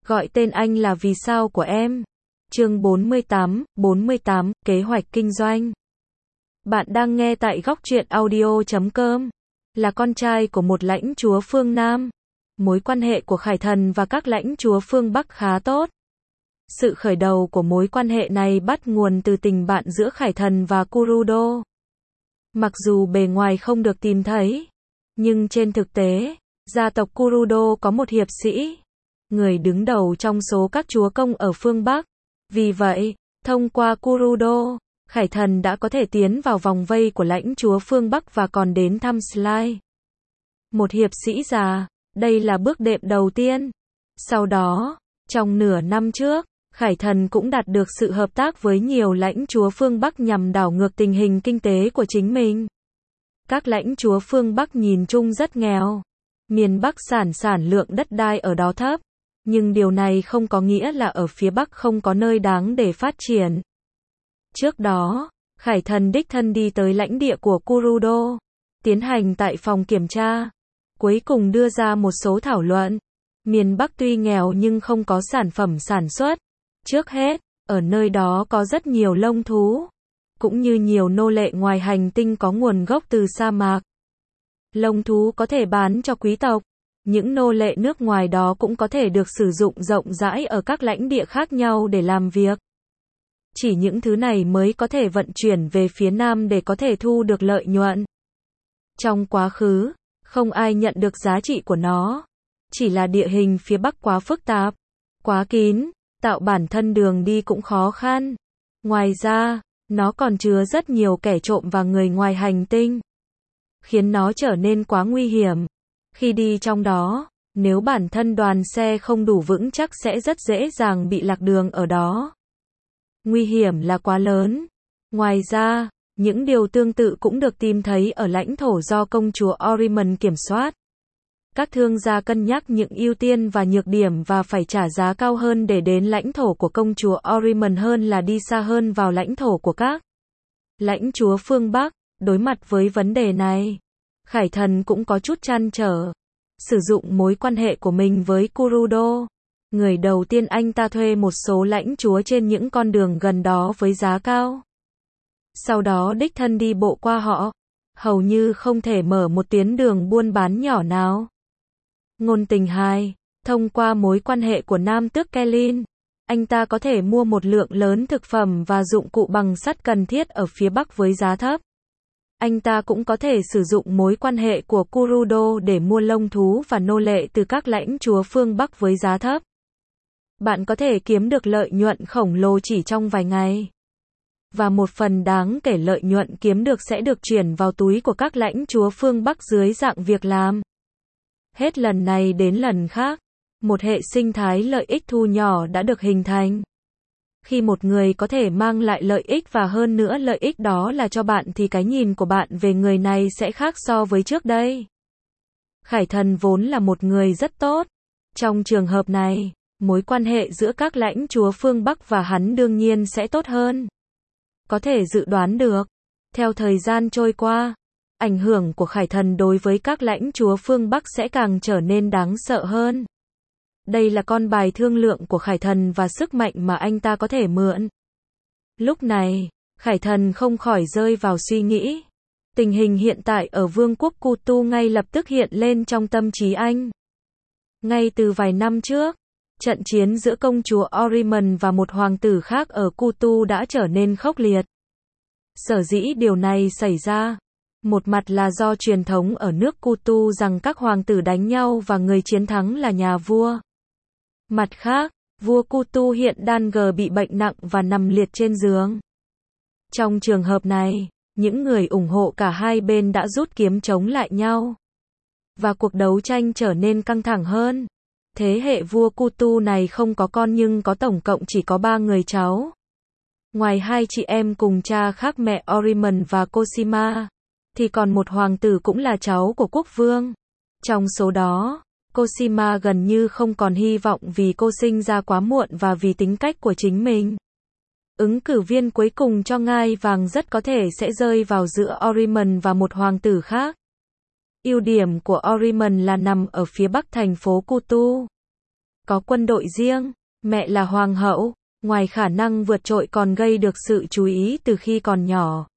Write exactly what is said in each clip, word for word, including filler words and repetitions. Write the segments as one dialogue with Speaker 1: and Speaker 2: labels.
Speaker 1: Gọi tên anh là vì sao của em. Chương bốn mươi tám, bốn mươi tám, kế hoạch kinh doanh. Bạn đang nghe tại góc truyện audio chấm com. Là con trai của một lãnh chúa phương Nam. Mối quan hệ của Khải Thần và các lãnh chúa phương Bắc khá tốt. Sự khởi đầu của mối quan hệ này bắt nguồn từ tình bạn giữa Khải Thần và Kurudo. Mặc dù bề ngoài không được tìm thấy, nhưng trên thực tế, gia tộc Kurudo có một hiệp sĩ, người đứng đầu trong số các chúa công ở phương Bắc. Vì vậy, thông qua Kurudo, Khải Thần đã có thể tiến vào vòng vây của lãnh chúa phương Bắc và còn đến thăm Sly. Một hiệp sĩ già, đây là bước đệm đầu tiên. Sau đó, trong nửa năm trước, Khải Thần cũng đạt được sự hợp tác với nhiều lãnh chúa phương Bắc nhằm đảo ngược tình hình kinh tế của chính mình. Các lãnh chúa phương Bắc nhìn chung rất nghèo. Miền Bắc sản sản lượng đất đai ở đó thấp. Nhưng điều này không có nghĩa là ở phía Bắc không có nơi đáng để phát triển. Trước đó, Khải Thần đích thân đi tới lãnh địa của Kurudo, tiến hành tại phòng kiểm tra, cuối cùng đưa ra một số thảo luận. Miền Bắc tuy nghèo nhưng không có sản phẩm sản xuất. Trước hết, ở nơi đó có rất nhiều lông thú, cũng như nhiều nô lệ ngoài hành tinh có nguồn gốc từ sa mạc. Lông thú có thể bán cho quý tộc. Những nô lệ nước ngoài đó cũng có thể được sử dụng rộng rãi ở các lãnh địa khác nhau để làm việc. Chỉ những thứ này mới có thể vận chuyển về phía Nam để có thể thu được lợi nhuận. Trong quá khứ, không ai nhận được giá trị của nó. Chỉ là địa hình phía Bắc quá phức tạp, quá kín, tạo bản thân đường đi cũng khó khăn. Ngoài ra, nó còn chứa rất nhiều kẻ trộm và người ngoài hành tinh, khiến nó trở nên quá nguy hiểm. Khi đi trong đó, nếu bản thân đoàn xe không đủ vững chắc sẽ rất dễ dàng bị lạc đường ở đó. Nguy hiểm là quá lớn. Ngoài ra, những điều tương tự cũng được tìm thấy ở lãnh thổ do công chúa Orimon kiểm soát. Các thương gia cân nhắc những ưu tiên và nhược điểm và phải trả giá cao hơn để đến lãnh thổ của công chúa Orimon hơn là đi xa hơn vào lãnh thổ của các lãnh chúa phương Bắc. Đối mặt với vấn đề này, Khải Thần cũng có chút trăn trở. Sử dụng mối quan hệ của mình với Kurudo, người đầu tiên anh ta thuê một số lãnh chúa trên những con đường gần đó với giá cao. Sau đó đích thân đi bộ qua họ, hầu như không thể mở một tuyến đường buôn bán nhỏ nào. Ngôn tình hai, thông qua mối quan hệ của Nam tước Kellin, anh ta có thể mua một lượng lớn thực phẩm và dụng cụ bằng sắt cần thiết ở phía Bắc với giá thấp. Anh ta cũng có thể sử dụng mối quan hệ của Kurudo để mua lông thú và nô lệ từ các lãnh chúa phương Bắc với giá thấp. Bạn có thể kiếm được lợi nhuận khổng lồ chỉ trong vài ngày. Và một phần đáng kể lợi nhuận kiếm được sẽ được chuyển vào túi của các lãnh chúa phương Bắc dưới dạng việc làm. Hết lần này đến lần khác, một hệ sinh thái lợi ích thu nhỏ đã được hình thành. Khi một người có thể mang lại lợi ích và hơn nữa lợi ích đó là cho bạn thì cái nhìn của bạn về người này sẽ khác so với trước đây. Khải Thần vốn là một người rất tốt. Trong trường hợp này, mối quan hệ giữa các lãnh chúa phương Bắc và hắn đương nhiên sẽ tốt hơn. Có thể dự đoán được, theo thời gian trôi qua, ảnh hưởng của Khải Thần đối với các lãnh chúa phương Bắc sẽ càng trở nên đáng sợ hơn. Đây là con bài thương lượng của Khải Thần và sức mạnh mà anh ta có thể mượn. Lúc này, Khải Thần không khỏi rơi vào suy nghĩ. Tình hình hiện tại ở vương quốc Kutu ngay lập tức hiện lên trong tâm trí anh. Ngay từ vài năm trước, trận chiến giữa công chúa Orimon và một hoàng tử khác ở Kutu đã trở nên khốc liệt. Sở dĩ điều này xảy ra, một mặt là do truyền thống ở nước Kutu rằng các hoàng tử đánh nhau và người chiến thắng là nhà vua. Mặt khác, vua Kutu hiện đang bị bệnh nặng và nằm liệt trên giường. Trong trường hợp này, những người ủng hộ cả hai bên đã rút kiếm chống lại nhau. Và cuộc đấu tranh trở nên căng thẳng hơn. Thế hệ vua Kutu này không có con nhưng có tổng cộng chỉ có ba người cháu. Ngoài hai chị em cùng cha khác mẹ Orimon và Cosima, thì còn một hoàng tử cũng là cháu của quốc vương. Trong số đó, Cosima gần như không còn hy vọng vì cô sinh ra quá muộn và vì tính cách của chính mình. Ứng cử viên cuối cùng cho ngai vàng rất có thể sẽ rơi vào giữa Orimon và một hoàng tử khác. Ưu điểm của Orimon là nằm ở phía bắc thành phố Kutu. có quân đội riêng, mẹ là hoàng hậu, ngoài khả năng vượt trội còn gây được sự chú ý từ khi còn nhỏ.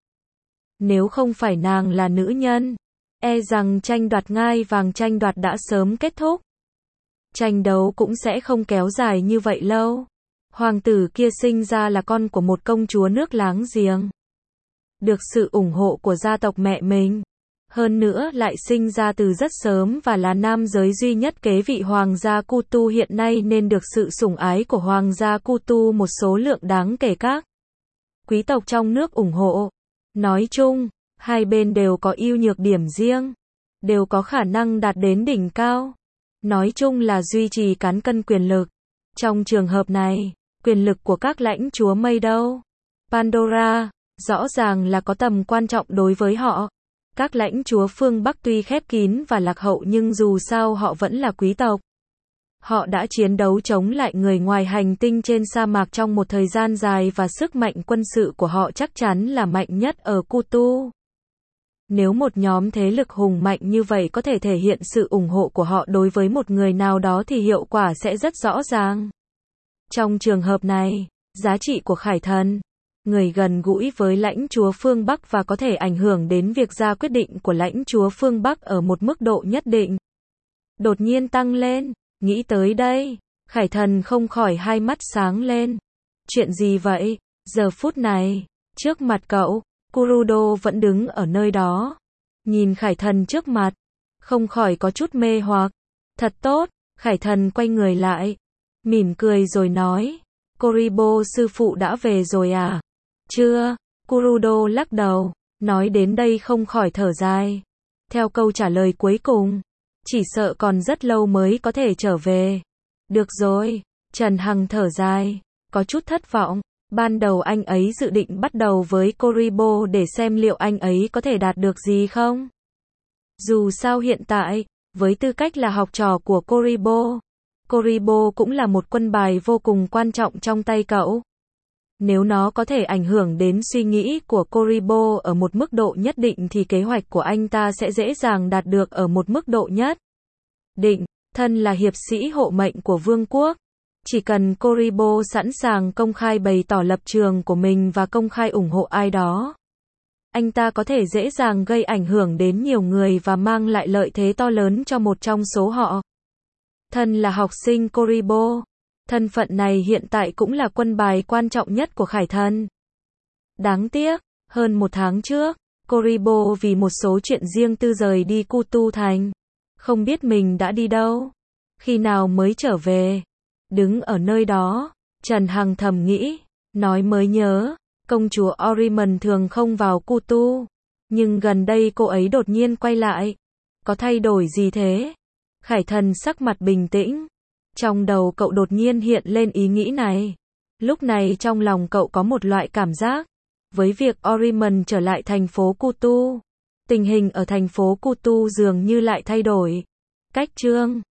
Speaker 1: Nếu không phải nàng là nữ nhân, e rằng tranh đoạt ngai vàng tranh đoạt đã sớm kết thúc. Tranh đấu cũng sẽ không kéo dài như vậy lâu. Hoàng tử kia sinh ra là con của một công chúa nước láng giềng. Được sự ủng hộ của gia tộc mẹ mình. Hơn nữa lại sinh ra từ rất sớm và là nam giới duy nhất kế vị hoàng gia Kutu hiện nay nên được sự sủng ái của hoàng gia Kutu một số lượng đáng kể các quý tộc trong nước ủng hộ. Nói chung, hai bên đều có ưu nhược điểm riêng, đều có khả năng đạt đến đỉnh cao. Nói chung là duy trì cán cân quyền lực. Trong trường hợp này, quyền lực của các lãnh chúa mây đâu? Pandora, rõ ràng là có tầm quan trọng đối với họ. Các lãnh chúa phương Bắc tuy khép kín và lạc hậu nhưng dù sao họ vẫn là quý tộc. Họ đã chiến đấu chống lại người ngoài hành tinh trên sa mạc trong một thời gian dài và sức mạnh quân sự của họ chắc chắn là mạnh nhất ở Kutu. Nếu một nhóm thế lực hùng mạnh như vậy có thể thể hiện sự ủng hộ của họ đối với một người nào đó thì hiệu quả sẽ rất rõ ràng. Trong trường hợp này, giá trị của Khải Thần, người gần gũi với lãnh chúa phương Bắc và có thể ảnh hưởng đến việc ra quyết định của lãnh chúa phương Bắc ở một mức độ nhất định, đột nhiên tăng lên. Nghĩ tới đây, Khải Thần không khỏi hai mắt sáng lên. Chuyện gì vậy? Giờ phút này, trước mặt cậu, Kurudo vẫn đứng ở nơi đó. Nhìn Khải Thần trước mặt, không khỏi có chút mê hoặc. Thật tốt, Khải Thần quay người lại, mỉm cười rồi nói. Koribo sư phụ đã về rồi à? Chưa, Kurudo lắc đầu, nói đến đây không khỏi thở dài. Theo câu trả lời cuối cùng, chỉ sợ còn rất lâu mới có thể trở về. Được rồi, Trần Hằng thở dài, có chút thất vọng. Ban đầu anh ấy dự định bắt đầu với Koribo để xem liệu anh ấy có thể đạt được gì không. Dù sao hiện tại, với tư cách là học trò của Koribo, Koribo cũng là một quân bài vô cùng quan trọng trong tay cậu. Nếu nó có thể ảnh hưởng đến suy nghĩ của Koribo ở một mức độ nhất định thì kế hoạch của anh ta sẽ dễ dàng đạt được ở một mức độ nhất định. Thân là hiệp sĩ hộ mệnh của vương quốc, chỉ cần Koribo sẵn sàng công khai bày tỏ lập trường của mình và công khai ủng hộ ai đó, anh ta có thể dễ dàng gây ảnh hưởng đến nhiều người và mang lại lợi thế to lớn cho một trong số họ. Thân là học sinh Koribo, thân phận này hiện tại cũng là quân bài quan trọng nhất của Khải Thần. Đáng tiếc, hơn một tháng trước, Koribo vì một số chuyện riêng tư rời đi Kutu thành. Không biết mình đã đi đâu, khi nào mới trở về. Đứng ở nơi đó, Trần Hằng thầm nghĩ, nói mới nhớ, công chúa Oriman thường không vào Kutu, nhưng gần đây cô ấy đột nhiên quay lại. Có thay đổi gì thế? Khải Thần sắc mặt bình tĩnh. Trong đầu cậu đột nhiên hiện lên ý nghĩ này. Lúc này trong lòng cậu có một loại cảm giác, với việc Oriman trở lại thành phố Kutu, tình hình ở thành phố Kutu dường như lại thay đổi. Cách Trương